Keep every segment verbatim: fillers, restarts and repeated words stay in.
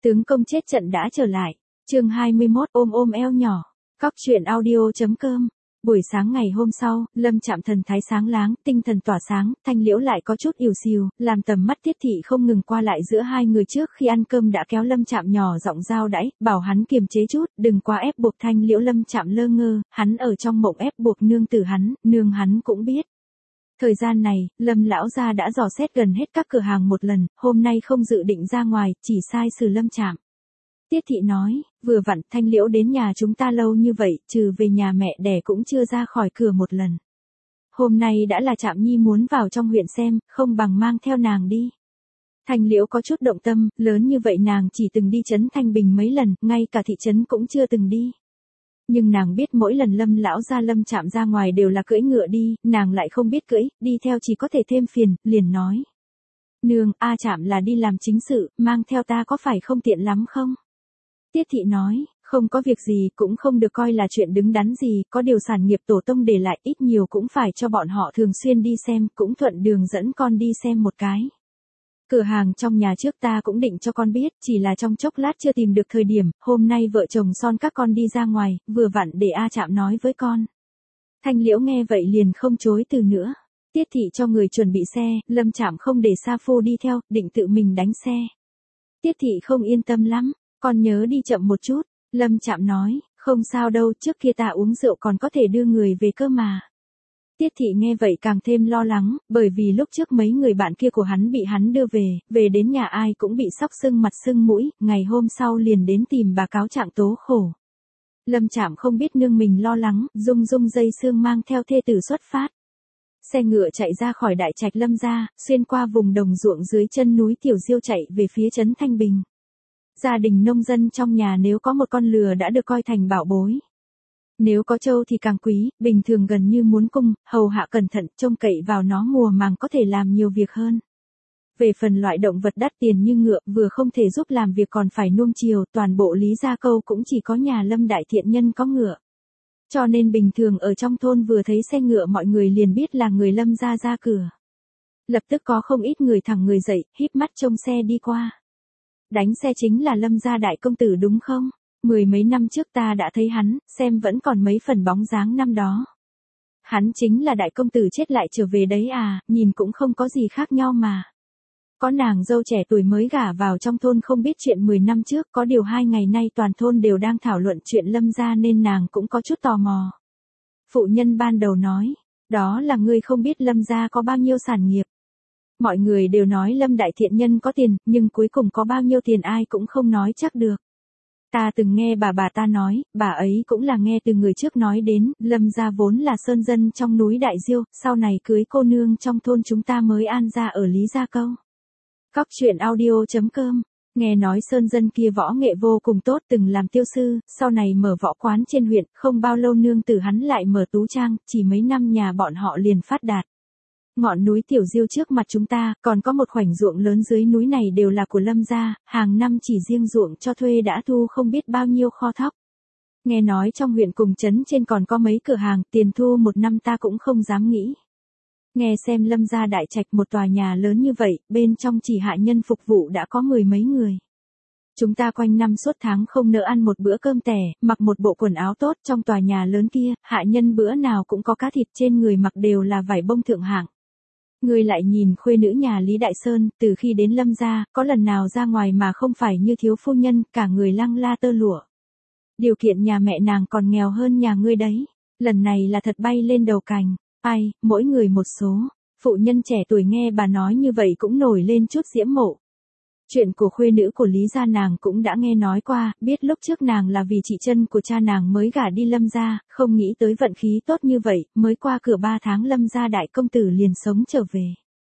Tướng công chết trận đã trở lại. Chương hai mươi mốt ôm ôm eo nhỏ. Cóc truyện audio.com. Buổi sáng ngày hôm sau, Lâm Trạm thần thái sáng láng, tinh thần tỏa sáng, Thanh Liễu lại có chút ỉu xìu, làm tầm mắt Tiết thị không ngừng qua lại giữa hai người. Trước khi ăn cơm đã kéo Lâm Trạm nhỏ giọng giao đãi, bảo hắn kiềm chế chút, đừng quá ép buộc Thanh Liễu. Lâm Trạm lơ ngơ, hắn ở trong mộng ép buộc nương tử hắn, nương hắn cũng biết. Thời gian này, Lâm lão gia đã dò xét gần hết các cửa hàng một lần, hôm nay không dự định ra ngoài, chỉ sai xử Lâm Trạm. Tiết thị nói, vừa vặn Thanh Liễu đến nhà chúng ta lâu như vậy, trừ về nhà mẹ đẻ cũng chưa ra khỏi cửa một lần. Hôm nay đã là Trạm nhi muốn vào trong huyện xem, không bằng mang theo nàng đi. Thanh Liễu có chút động tâm, lớn như vậy nàng chỉ từng đi trấn Thanh Bình mấy lần, ngay cả thị trấn cũng chưa từng đi. Nhưng nàng biết mỗi lần Lâm lão gia Lâm Trạm ra ngoài đều là cưỡi ngựa đi, nàng lại không biết cưỡi, đi theo chỉ có thể thêm phiền, liền nói. Nương, A Trạm là đi làm chính sự, mang theo ta có phải không tiện lắm không? Tiết thị nói, không có việc gì, cũng không được coi là chuyện đứng đắn gì, có điều sản nghiệp tổ tông để lại ít nhiều cũng phải cho bọn họ thường xuyên đi xem, cũng thuận đường dẫn con đi xem một cái. Cửa hàng trong nhà trước ta cũng định cho con biết, chỉ là trong chốc lát chưa tìm được thời điểm, hôm nay vợ chồng son các con đi ra ngoài, vừa vặn để A Trạm nói với con. Thanh Liễu nghe vậy liền không chối từ nữa. Tiết thị cho người chuẩn bị xe, Lâm Trạm không để Sa Phu đi theo, định tự mình đánh xe. Tiết thị không yên tâm lắm, con nhớ đi chậm một chút. Lâm Trạm nói, không sao đâu, trước kia ta uống rượu còn có thể đưa người về cơ mà. Tiết thị nghe vậy càng thêm lo lắng, bởi vì lúc trước mấy người bạn kia của hắn bị hắn đưa về, về đến nhà ai cũng bị sóc sưng mặt sưng mũi, ngày hôm sau liền đến tìm bà cáo trạng tố khổ. Lâm Trạm không biết nương mình lo lắng, rung rung dây xương mang theo thê tử xuất phát. Xe ngựa chạy ra khỏi đại trạch Lâm gia, xuyên qua vùng đồng ruộng dưới chân núi Tiểu Diêu chạy về phía trấn Thanh Bình. Gia đình nông dân trong nhà nếu có một con lừa đã được coi thành bảo bối. Nếu có trâu thì càng quý, bình thường gần như muốn cung, hầu hạ cẩn thận, trông cậy vào nó mùa màng có thể làm nhiều việc hơn. Về phần loại động vật đắt tiền như ngựa, vừa không thể giúp làm việc còn phải nuông chiều, toàn bộ Lý Gia Câu cũng chỉ có nhà Lâm đại thiện nhân có ngựa. Cho nên bình thường ở trong thôn vừa thấy xe ngựa mọi người liền biết là người Lâm gia ra cửa. Lập tức có không ít người thẳng người dậy, híp mắt trông xe đi qua. Đánh xe chính là Lâm gia đại công tử đúng không? Mười mấy năm trước ta đã thấy hắn, xem vẫn còn mấy phần bóng dáng năm đó. Hắn chính là đại công tử chết lại trở về đấy à, nhìn cũng không có gì khác nhau mà. Có nàng dâu trẻ tuổi mới gả vào trong thôn không biết chuyện mười năm trước, có điều hai ngày nay toàn thôn đều đang thảo luận chuyện Lâm gia nên nàng cũng có chút tò mò. Phụ nhân ban đầu nói, đó là ngươi không biết Lâm gia có bao nhiêu sản nghiệp. Mọi người đều nói Lâm đại thiện nhân có tiền, nhưng cuối cùng có bao nhiêu tiền ai cũng không nói chắc được. Ta từng nghe bà bà ta nói, bà ấy cũng là nghe từ người trước nói đến, Lâm gia vốn là sơn dân trong núi Đại Diêu, sau này cưới cô nương trong thôn chúng ta mới an ra ở Lý Gia Câu. Cóc truyện audio.com. Nghe nói sơn dân kia võ nghệ vô cùng tốt, từng làm tiêu sư, sau này mở võ quán trên huyện, không bao lâu nương tử hắn lại mở tú trang, chỉ mấy năm nhà bọn họ liền phát đạt. Ngọn núi Tiểu Diêu trước mặt chúng ta, còn có một khoảnh ruộng lớn dưới núi này đều là của Lâm gia, hàng năm chỉ riêng ruộng cho thuê đã thu không biết bao nhiêu kho thóc. Nghe nói trong huyện cùng trấn trên còn có mấy cửa hàng, tiền thu một năm ta cũng không dám nghĩ. Nghe xem Lâm gia đại trạch một tòa nhà lớn như vậy, bên trong chỉ hạ nhân phục vụ đã có mười mấy người. Chúng ta quanh năm suốt tháng không nỡ ăn một bữa cơm tẻ, mặc một bộ quần áo tốt trong tòa nhà lớn kia, hạ nhân bữa nào cũng có cá thịt trên người mặc đều là vải bông thượng hạng. Ngươi lại nhìn khuê nữ nhà Lý Đại Sơn, từ khi đến Lâm gia, có lần nào ra ngoài mà không phải như thiếu phu nhân, cả người lăng la tơ lụa. Điều kiện nhà mẹ nàng còn nghèo hơn nhà ngươi đấy, lần này là thật bay lên đầu cành, ai, mỗi người một số. Phụ nhân trẻ tuổi nghe bà nói như vậy cũng nổi lên chút diễm mộ. Chuyện của khuê nữ của Lý gia nàng cũng đã nghe nói qua, biết lúc trước nàng là vì chị chân của cha nàng mới gả đi Lâm gia, không nghĩ tới vận khí tốt như vậy, mới qua cửa ba tháng Lâm gia đại công tử liền sống trở về.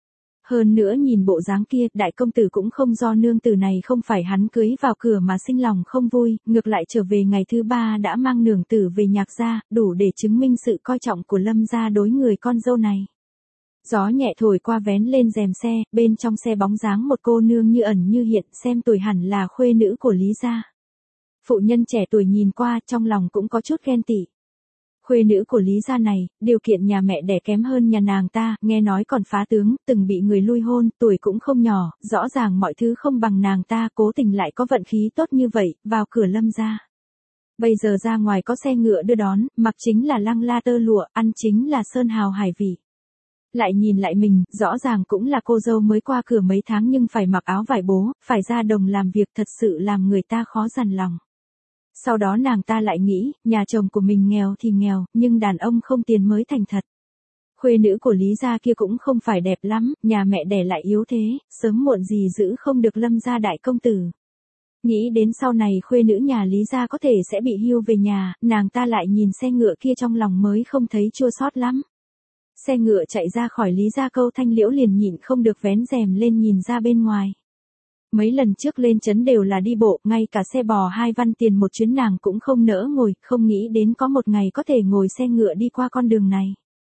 Hơn nữa nhìn bộ dáng kia, đại công tử cũng không do nương tử này không phải hắn cưới vào cửa mà sinh lòng không vui, ngược lại trở về ngày thứ ba đã mang nương tử về nhạc gia, đủ để chứng minh sự coi trọng của Lâm gia đối người con dâu này. Gió nhẹ thổi qua vén lên rèm xe, bên trong xe bóng dáng một cô nương như ẩn như hiện, xem tuổi hẳn là khuê nữ của Lý gia. Phụ nhân trẻ tuổi nhìn qua, trong lòng cũng có chút ghen tị. Khuê nữ của Lý gia này, điều kiện nhà mẹ đẻ kém hơn nhà nàng ta, nghe nói còn phá tướng, từng bị người lui hôn, tuổi cũng không nhỏ, rõ ràng mọi thứ không bằng nàng ta, cố tình lại có vận khí tốt như vậy, vào cửa Lâm gia. Bây giờ ra ngoài có xe ngựa đưa đón, mặc chính là lăng la tơ lụa, ăn chính là sơn hào hải vị. Lại nhìn lại mình, rõ ràng cũng là cô dâu mới qua cửa mấy tháng nhưng phải mặc áo vải bố, phải ra đồng làm việc thật sự làm người ta khó dằn lòng. Sau đó nàng ta lại nghĩ, nhà chồng của mình nghèo thì nghèo, nhưng đàn ông không tiền mới thành thật. Khuê nữ của Lý gia kia cũng không phải đẹp lắm, nhà mẹ đẻ lại yếu thế, sớm muộn gì giữ không được Lâm gia đại công tử. Nghĩ đến sau này khuê nữ nhà Lý gia có thể sẽ bị hưu về nhà, nàng ta lại nhìn xe ngựa kia trong lòng mới không thấy chua xót lắm. Xe ngựa chạy ra khỏi Lý gia câu Thanh Liễu liền nhịn không được vén rèm lên nhìn ra bên ngoài. Mấy lần trước lên trấn đều là đi bộ, ngay cả xe bò hai văn tiền một chuyến nàng cũng không nỡ ngồi, không nghĩ đến có một ngày có thể ngồi xe ngựa đi qua con đường này.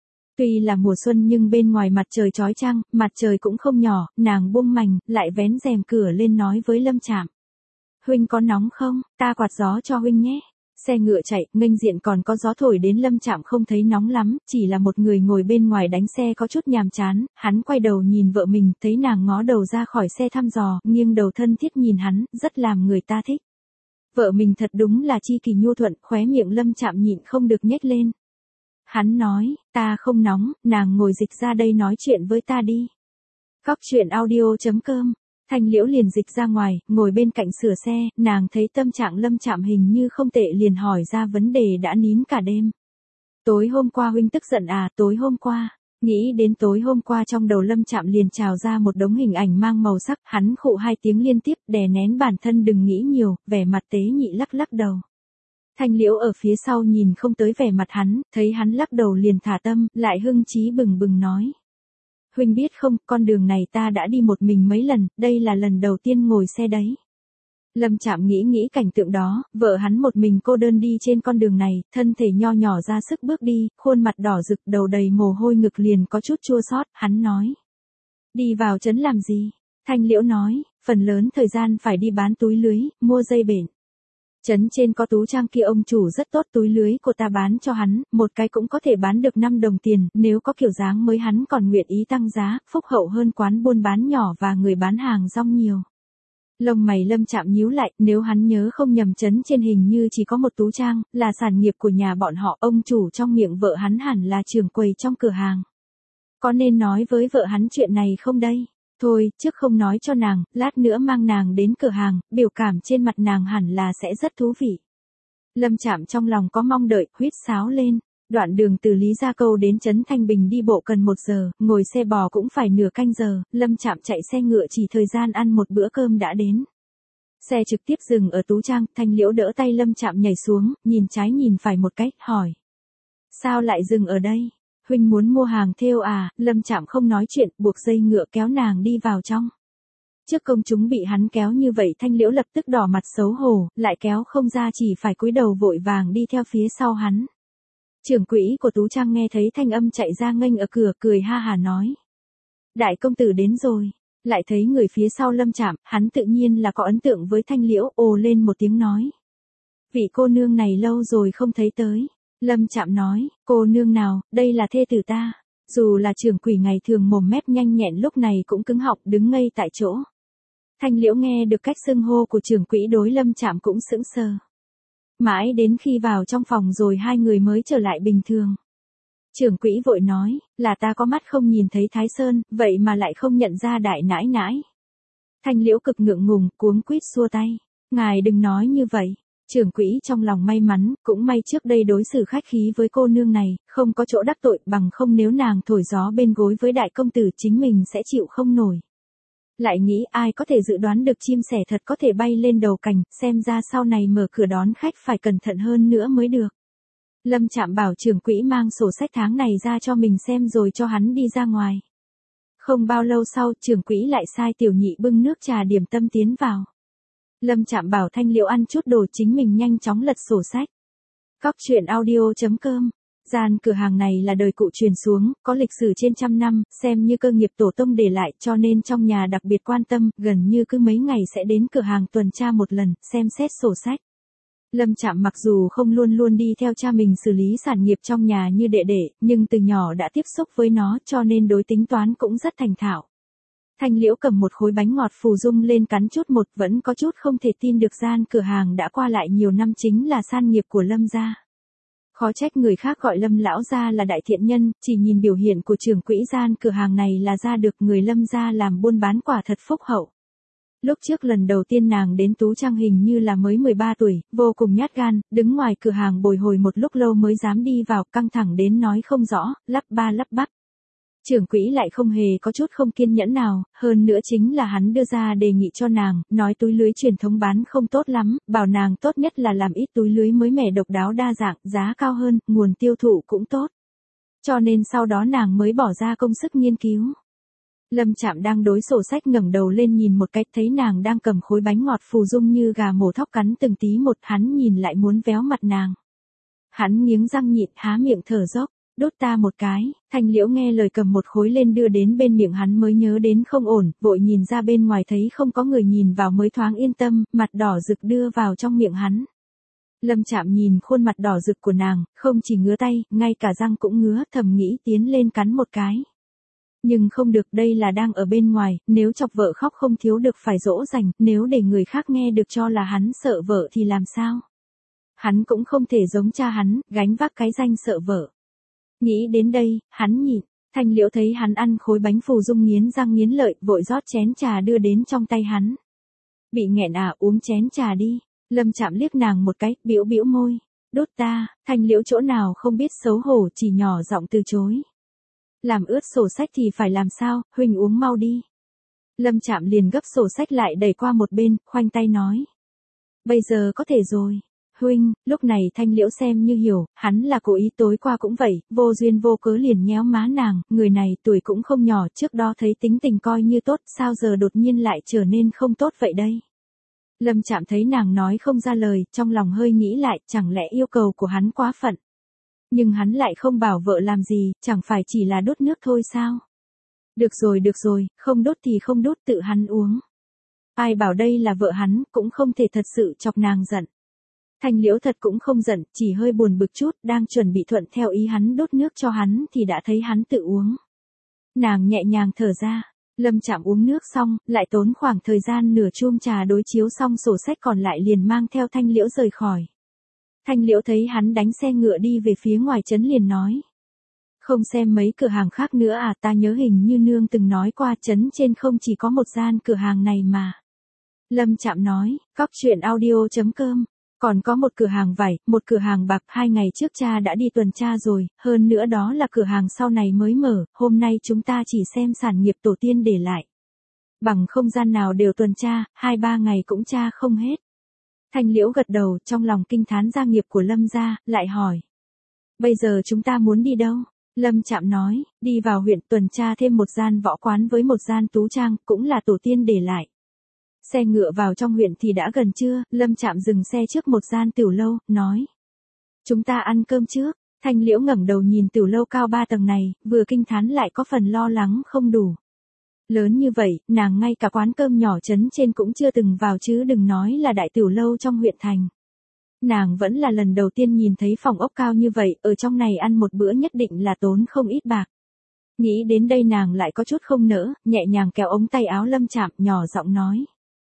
Tuy là mùa xuân nhưng bên ngoài mặt trời chói chang, mặt trời cũng không nhỏ, nàng buông mành, lại vén rèm cửa lên nói với Lâm Trạm. Huynh có nóng không, ta quạt gió cho huynh nhé. Xe ngựa chạy, nghênh diện còn có gió thổi đến Lâm Trạm không thấy nóng lắm, chỉ là một người ngồi bên ngoài đánh xe có chút nhàm chán, hắn quay đầu nhìn vợ mình, thấy nàng ngó đầu ra khỏi xe thăm dò, nghiêng đầu thân thiết nhìn hắn, rất làm người ta thích. Vợ mình thật đúng là chi kỳ nhu thuận, khóe miệng Lâm Trạm nhịn không được nhếch lên. Hắn nói, ta không nóng, nàng ngồi dịch ra đây nói chuyện với ta đi. Cóc truyện audio chấm com. Thanh Liễu liền dịch ra ngoài, ngồi bên cạnh sửa xe, nàng thấy tâm trạng Lâm Trạm hình như không tệ liền hỏi ra vấn đề đã nín cả đêm. Tối hôm qua huynh tức giận à, tối hôm qua. Nghĩ đến tối hôm qua trong đầu Lâm Trạm liền trào ra một đống hình ảnh mang màu sắc, hắn khụ hai tiếng liên tiếp, đè nén bản thân đừng nghĩ nhiều, vẻ mặt tế nhị lắc lắc đầu. Thanh Liễu ở phía sau nhìn không tới vẻ mặt hắn, thấy hắn lắc đầu liền thả tâm, lại hưng chí bừng bừng nói. Huynh biết không, con đường này ta đã đi một mình mấy lần, đây là lần đầu tiên ngồi xe đấy. Lâm Trạm nghĩ nghĩ cảnh tượng đó, vợ hắn một mình cô đơn đi trên con đường này, thân thể nho nhỏ ra sức bước đi, khuôn mặt đỏ rực đầu đầy mồ hôi ngực liền có chút chua xót, hắn nói. Đi vào trấn làm gì? Thanh Liễu nói, phần lớn thời gian phải đi bán túi lưới, mua dây bện. Trấn trên có Tú Trang kia ông chủ rất tốt, túi lưới của ta bán cho hắn, một cái cũng có thể bán được năm đồng tiền, nếu có kiểu dáng mới hắn còn nguyện ý tăng giá, phúc hậu hơn quán buôn bán nhỏ và người bán hàng rong nhiều. Lông mày Lâm Trạm nhíu lại, nếu hắn nhớ không nhầm trấn trên hình như chỉ có một Tú Trang, là sản nghiệp của nhà bọn họ, ông chủ trong miệng vợ hắn hẳn là trưởng quầy trong cửa hàng. Có nên nói với vợ hắn chuyện này không đây? Thôi, trước không nói cho nàng, lát nữa mang nàng đến cửa hàng, biểu cảm trên mặt nàng hẳn là sẽ rất thú vị. Lâm Trạm trong lòng có mong đợi, huýt sáo lên. Đoạn đường từ Lý Gia Câu đến trấn Thanh Bình đi bộ cần một giờ, ngồi xe bò cũng phải nửa canh giờ, Lâm Trạm chạy xe ngựa chỉ thời gian ăn một bữa cơm đã đến. Xe trực tiếp dừng ở Tú Trang, Thanh Liễu đỡ tay Lâm Trạm nhảy xuống, nhìn trái nhìn phải một cách, hỏi. Sao lại dừng ở đây? Huynh muốn mua hàng thêu à? Lâm Trạm không nói chuyện, buộc dây ngựa kéo nàng đi vào trong. Trước công chúng bị hắn kéo như vậy Thanh Liễu lập tức đỏ mặt xấu hổ, lại kéo không ra chỉ phải cúi đầu vội vàng đi theo phía sau hắn. Trưởng quỹ của Tú Trang nghe thấy thanh âm chạy ra nghênh ở cửa, cười ha hà nói. Đại công tử đến rồi. Lại thấy người phía sau Lâm Trạm, hắn tự nhiên là có ấn tượng với Thanh Liễu, ồ lên một tiếng nói. Vị cô nương này lâu rồi không thấy tới. Lâm Trạm nói, cô nương nào, đây là thê tử ta. Dù là trưởng quỷ ngày thường mồm mép nhanh nhẹn lúc này cũng cứng họng đứng ngây tại chỗ. Thanh Liễu nghe được cách xưng hô của trưởng quỹ đối Lâm Trạm cũng sững sờ. Mãi đến khi vào trong phòng rồi hai người mới trở lại bình thường. Trưởng quỹ vội nói, là ta có mắt không nhìn thấy Thái Sơn, vậy mà lại không nhận ra đại nãi nãi. Thanh Liễu cực ngượng ngùng, cuống quýt xua tay. Ngài đừng nói như vậy. Trưởng quỹ trong lòng may mắn, cũng may trước đây đối xử khách khí với cô nương này, không có chỗ đắc tội, bằng không nếu nàng thổi gió bên gối với đại công tử chính mình sẽ chịu không nổi. Lại nghĩ ai có thể dự đoán được chim sẻ thật có thể bay lên đầu cành, xem ra sau này mở cửa đón khách phải cẩn thận hơn nữa mới được. Lâm Trạm bảo trưởng quỹ mang sổ sách tháng này ra cho mình xem rồi cho hắn đi ra ngoài. Không bao lâu sau, trưởng quỹ lại sai tiểu nhị bưng nước trà điểm tâm tiến vào. Lâm Trạm bảo Thanh Liễu ăn chút đồ, chính mình nhanh chóng lật sổ sách. Cóc truyện audio chấm com. Gian cửa hàng này là đời cụ truyền xuống, có lịch sử trên trăm năm, xem như cơ nghiệp tổ tông để lại, cho nên trong nhà đặc biệt quan tâm, gần như cứ mấy ngày sẽ đến cửa hàng tuần tra một lần, xem xét sổ sách. Lâm Trạm mặc dù không luôn luôn đi theo cha mình xử lý sản nghiệp trong nhà như đệ đệ, nhưng từ nhỏ đã tiếp xúc với nó cho nên đối tính toán cũng rất thành thạo. Thanh Liễu cầm một khối bánh ngọt phù dung lên cắn chút một, vẫn có chút không thể tin được gian cửa hàng đã qua lại nhiều năm chính là san nghiệp của Lâm gia. Khó trách người khác gọi Lâm lão gia là đại thiện nhân, chỉ nhìn biểu hiện của trưởng quỹ gian cửa hàng này là ra được người Lâm gia làm buôn bán quả thật phúc hậu. Lúc trước lần đầu tiên nàng đến Tú Trang hình như là mới mười ba tuổi, vô cùng nhát gan, đứng ngoài cửa hàng bồi hồi một lúc lâu mới dám đi vào, căng thẳng đến nói không rõ, lắp ba lắp bắp. Trưởng quỹ lại không hề có chút không kiên nhẫn nào, hơn nữa chính là hắn đưa ra đề nghị cho nàng, nói túi lưới truyền thống bán không tốt lắm, bảo nàng tốt nhất là làm ít túi lưới mới mẻ độc đáo đa dạng, giá cao hơn, nguồn tiêu thụ cũng tốt. Cho nên sau đó nàng mới bỏ ra công sức nghiên cứu. Lâm Trạm đang đối sổ sách ngẩng đầu lên nhìn một cái, thấy nàng đang cầm khối bánh ngọt phù dung như gà mổ thóc cắn từng tí một, hắn nhìn lại muốn véo mặt nàng. Hắn nghiến răng nhịn, há miệng thở dốc. Đốt ta một cái. Thanh Liễu nghe lời cầm một khối lên đưa đến bên miệng hắn mới nhớ đến không ổn, vội nhìn ra bên ngoài thấy không có người nhìn vào mới thoáng yên tâm, mặt đỏ rực đưa vào trong miệng hắn. Lâm Trạm nhìn khuôn mặt đỏ rực của nàng, không chỉ ngứa tay, ngay cả răng cũng ngứa, thầm nghĩ tiến lên cắn một cái. Nhưng không được, đây là đang ở bên ngoài, nếu chọc vợ khóc không thiếu được phải dỗ dành, nếu để người khác nghe được cho là hắn sợ vợ thì làm sao? Hắn cũng không thể giống cha hắn, gánh vác cái danh sợ vợ. Nghĩ đến đây, hắn nhịn. Thanh Liễu thấy hắn ăn khối bánh phù dung nghiến răng nghiến lợi, vội rót chén trà đưa đến trong tay hắn. Bị nghẹn à, uống chén trà đi. Lâm Trạm liếc nàng một cái, bĩu bĩu môi. Đốt ta. Thanh Liễu chỗ nào không biết xấu hổ, chỉ nhỏ giọng từ chối. Làm ướt sổ sách thì phải làm sao, huynh uống mau đi. Lâm Trạm liền gấp sổ sách lại đẩy qua một bên, khoanh tay nói. Bây giờ có thể rồi. Huynh, lúc này Thanh Liễu xem như hiểu, hắn là cố ý, tối qua cũng vậy, vô duyên vô cớ liền nhéo má nàng, người này tuổi cũng không nhỏ, trước đó thấy tính tình coi như tốt, sao giờ đột nhiên lại trở nên không tốt vậy đây? Lâm Trạm thấy nàng nói không ra lời, trong lòng hơi nghĩ lại, chẳng lẽ yêu cầu của hắn quá phận. Nhưng hắn lại không bảo vợ làm gì, chẳng phải chỉ là đốt nước thôi sao? Được rồi được rồi, không đốt thì không đốt, tự hắn uống. Ai bảo đây là vợ hắn, cũng không thể thật sự chọc nàng giận. Thanh Liễu thật cũng không giận, chỉ hơi buồn bực chút, đang chuẩn bị thuận theo ý hắn đốt nước cho hắn thì đã thấy hắn tự uống. Nàng nhẹ nhàng thở ra, Lâm Trạm uống nước xong, lại tốn khoảng thời gian nửa chuông trà đối chiếu xong sổ sách còn lại liền mang theo Thanh Liễu rời khỏi. Thanh Liễu thấy hắn đánh xe ngựa đi về phía ngoài trấn liền nói. Không xem mấy cửa hàng khác nữa à, ta nhớ hình như nương từng nói qua trấn trên không chỉ có một gian cửa hàng này mà. Lâm Trạm nói, cóc truyện audio chấm com. Còn có một cửa hàng vải, một cửa hàng bạc, hai ngày trước cha đã đi tuần tra rồi, hơn nữa đó là cửa hàng sau này mới mở, hôm nay chúng ta chỉ xem sản nghiệp tổ tiên để lại. Bằng không gian nào đều tuần tra, hai ba ngày cũng tra không hết. Thanh Liễu gật đầu, trong lòng kinh thán gia nghiệp của Lâm gia, lại hỏi. Bây giờ chúng ta muốn đi đâu? Lâm Trạm nói, đi vào huyện tuần tra thêm một gian võ quán với một gian tú trang, cũng là tổ tiên để lại. Xe ngựa vào trong huyện thì đã gần trưa, Lâm Trạm dừng xe trước một gian tiểu lâu, nói. Chúng ta ăn cơm trước. Thanh Liễu ngẩng đầu nhìn tiểu lâu cao ba tầng này, vừa kinh thán lại có phần lo lắng không đủ. Lớn như vậy, nàng ngay cả quán cơm nhỏ trấn trên cũng chưa từng vào chứ đừng nói là đại tiểu lâu trong huyện thành. Nàng vẫn là lần đầu tiên nhìn thấy phòng ốc cao như vậy, ở trong này ăn một bữa nhất định là tốn không ít bạc. Nghĩ đến đây nàng lại có chút không nỡ, nhẹ nhàng kéo ống tay áo Lâm Trạm, nhỏ giọng nói.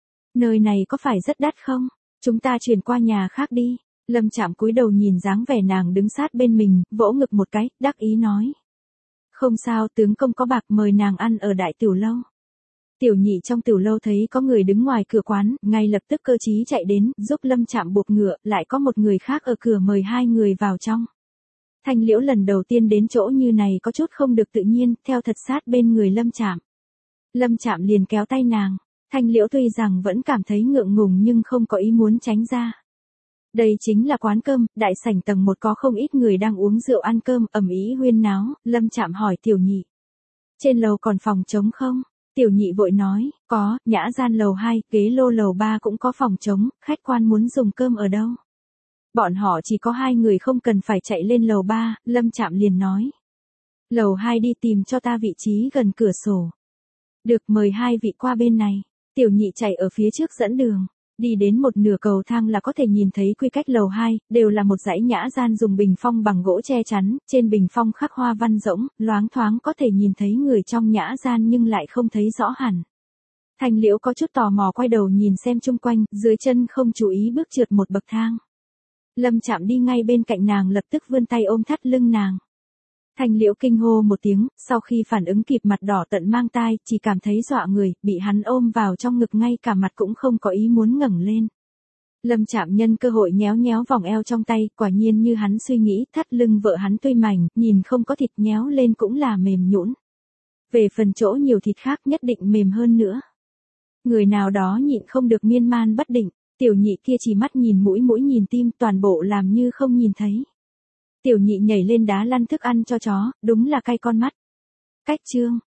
Nơi này có phải rất đắt không? Chúng ta chuyển qua nhà khác đi. Lâm Trạm cúi đầu nhìn dáng vẻ nàng đứng sát bên mình, vỗ ngực một cái, đắc ý nói. Không sao, tướng công có bạc, mời nàng ăn ở đại tiểu lâu. Tiểu nhị trong tiểu lâu thấy có người đứng ngoài cửa quán, ngay lập tức cơ trí chạy đến, giúp Lâm Trạm buộc ngựa, lại có một người khác ở cửa mời hai người vào trong. Thanh Liễu lần đầu tiên đến chỗ như này có chút không được tự nhiên, theo thật sát bên người Lâm Trạm. Lâm Trạm liền kéo tay nàng. Thanh Liễu tuy rằng vẫn cảm thấy ngượng ngùng nhưng không có ý muốn tránh ra. Đây chính là quán cơm, đại sảnh tầng một có không ít người đang uống rượu ăn cơm, ầm ĩ huyên náo, Lâm Trạm hỏi tiểu nhị. Trên lầu còn phòng trống không? Tiểu nhị vội nói, có, nhã gian lầu hai, ghế lô lầu ba cũng có phòng trống, khách quan muốn dùng cơm ở đâu? Bọn họ chỉ có hai người không cần phải chạy lên lầu ba, Lâm Trạm liền nói. Lầu hai đi tìm cho ta vị trí gần cửa sổ. Được, mời hai vị qua bên này. Tiểu nhị chạy ở phía trước dẫn đường. Đi đến một nửa cầu thang là có thể nhìn thấy quy cách lầu hai, đều là một dãy nhã gian dùng bình phong bằng gỗ che chắn, trên bình phong khắc hoa văn rỗng, loáng thoáng có thể nhìn thấy người trong nhã gian nhưng lại không thấy rõ hẳn. Thanh Liễu có chút tò mò quay đầu nhìn xem chung quanh, dưới chân không chú ý bước trượt một bậc thang. Lâm Trạm đi ngay bên cạnh nàng lập tức vươn tay ôm thắt lưng nàng. Thanh Liễu kinh hô một tiếng, sau khi phản ứng kịp mặt đỏ tận mang tai, chỉ cảm thấy dọa người, bị hắn ôm vào trong ngực ngay cả mặt cũng không có ý muốn ngẩng lên. Lâm Trạm nhân cơ hội nhéo nhéo vòng eo trong tay, quả nhiên như hắn suy nghĩ, thắt lưng vợ hắn tuy mảnh, nhìn không có thịt nhéo lên cũng là mềm nhũn. Về phần chỗ nhiều thịt khác nhất định mềm hơn nữa. Người nào đó nhịn không được miên man bất định, tiểu nhị kia chỉ mắt nhìn mũi mũi nhìn tim toàn bộ làm như không nhìn thấy. Tiểu nhị nhảy lên đá lăn thức ăn cho chó, đúng là cay con mắt. Cách chương